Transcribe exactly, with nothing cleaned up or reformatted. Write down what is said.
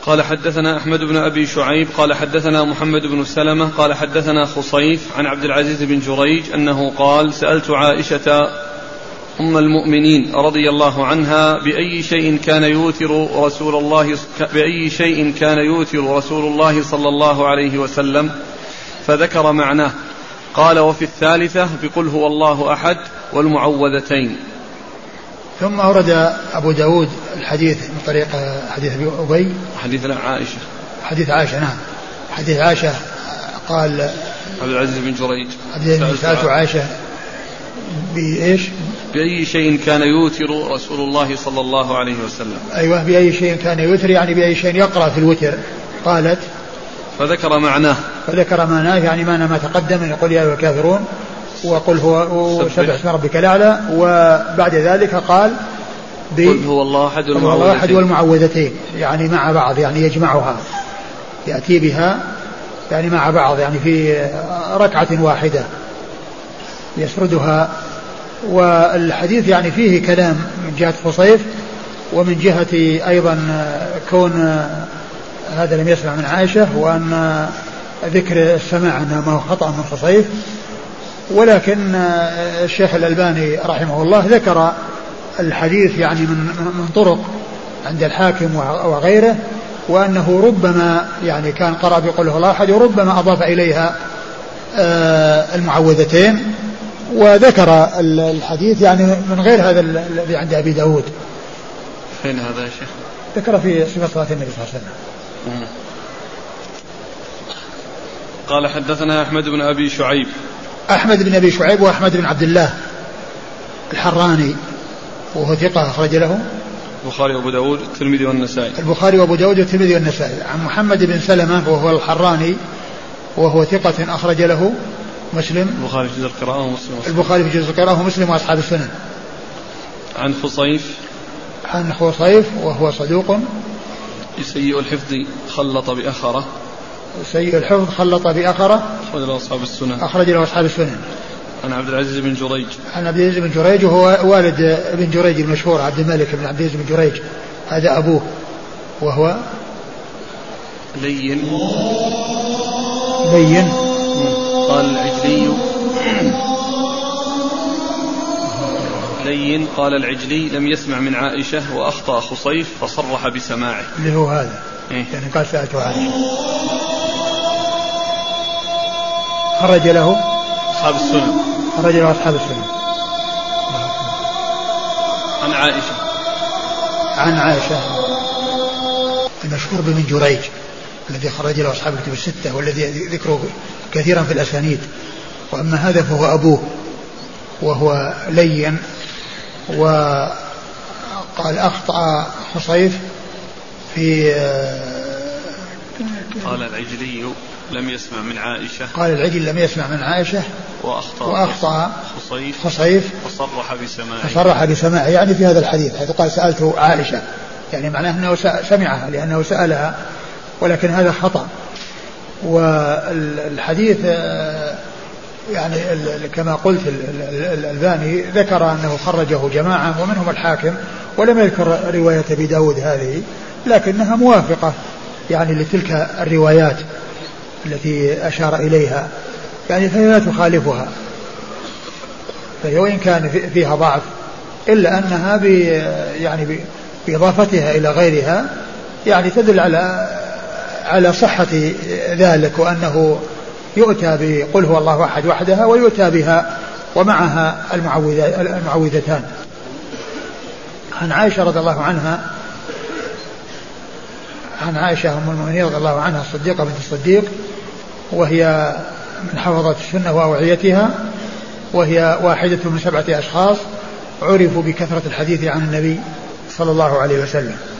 قال حدثنا أحمد بن أبي شعيب قال حدثنا محمد بن سلمة قال حدثنا خصيف عن عبد العزيز بن جريج أنه قال سألت عائشة أم المؤمنين رضي الله عنها بأي شيء كان يوتر رسول الله بأي شيء كان يوتر رسول الله صلى الله عليه وسلم فذكر معناه. قال وفي الثالثة بقل هو الله أحد والمعوذتين. ثم أورد أبو داود الحديث من طريق حديث أبي حديث عائشة حديث عائشة نعم حديث عائشة قال عبد العزيز بن جريج سألت عائشة بإيش بأي شيء كان يوتر رسول الله صلى الله عليه وسلم. أيوة بأي شيء كان يوتر يعني بأي شيء يقرأ في الوتر. قالت فذكر معناه فذكر معناه يعني معنى ما تقدم من يقول يا أيها الكافرون وقل هو سبح اسم ربك الأعلى. وبعد ذلك قال قل هو الله أحد والمعوذتين. والمعوذتين يعني مع بعض يعني يجمعها يأتي بها يعني مع بعض يعني في ركعة واحدة يسردها. والحديث يعني فيه كلام من جهة خصيف ومن جهة أيضا كون هذا لم يسمع من عائشة وأن ذكر السماع أنه ما هو خطأ من خصيف. ولكن الشيخ الألباني رحمه الله ذكر الحديث يعني من, من طرق عند الحاكم وغيره وأنه ربما يعني كان قرأ بقوله الله أحد وربما أضاف إليها المعوذتين. وذكر الحديث يعني من غير هذا الذي عند أبي داود. فين هذا يا شيخ؟ ذكر في صفة صلاة النبي صلى الله عليه وسلم. قال حدثنا أحمد بن أبي شعيب أحمد بن أبي شعيب وأحمد بن عبد الله الحراني وهو ثقة أخرج له البخاري وأبو داود والترمذي والنسائي. البخاري وأبو داود والترمذي والنسائي. عن محمد بن سلمة وهو الحراني وهو ثقة أخرج له مسلم البخاري في جزء القراءة ومسلم البخاري في جزء القراءة ومسلم وأصحاب السنن. عن خصيف عن خصيف وهو صدوق سيء الحفظ خلط بأخره سيء الحفظ خلط بأخره أخرج له أصحاب السنن أخرج له أصحاب السنن. عن عبد العزيز بن جريج عن عبد العزيز بن جريج وهو والد ابن جريج المشهور عبد الملك بن عبد العزيز بن جريج هذا أبوه وهو لين لين. قال العجلي لين قال العجلي لم يسمع من عائشة وأخطأ خصيف فصرح بسماعه اللي هو هذا إيه؟ يعني قال سألت عائشة. خرج له أصحاب السنن خرج له أصحاب السنن. عن عائشة عن عائشة المشهور بن جريج الذي خرج له أصحاب الكتب الستة والذي ذكره كثيرا في الأسانيد. وأما هذا فهو أبوه وهو لين. وقال أخطأ خصيف في قال العجلي لم يسمع من عائشة قال العجل لم يسمع من عائشة وأخطأ, وأخطأ خصيف, خصيف فصرح بسماعه فصرح بسماعه يعني في هذا الحديث حيث قال سألت عائشة يعني معناه أنه سمعها لأنه سألها ولكن هذا خطأ. والحديث يعني كما قلت الألباني ذكر أنه خرجه جماعة ومنهم الحاكم ولم يذكر رواية أبي داود هذه لكنها موافقة يعني لتلك الروايات التي أشار إليها يعني فهي لا تخالفها. فهي وإن كان فيها ضعف إلا أنها يعني بإضافتها إلى غيرها يعني تدل على على صحة ذلك وأنه يؤتى بقل هو الله أحد وحدها ويؤتى بها ومعها المعوذتان. عن عائشة رضي الله عنها عن عائشة أم المؤمنين رضي الله عنها الصديقة بنت الصديق وهي من حفظة السنة وأوعيتها وهي واحدة من سبعة أشخاص عرفوا بكثرة الحديث عن النبي صلى الله عليه وسلم.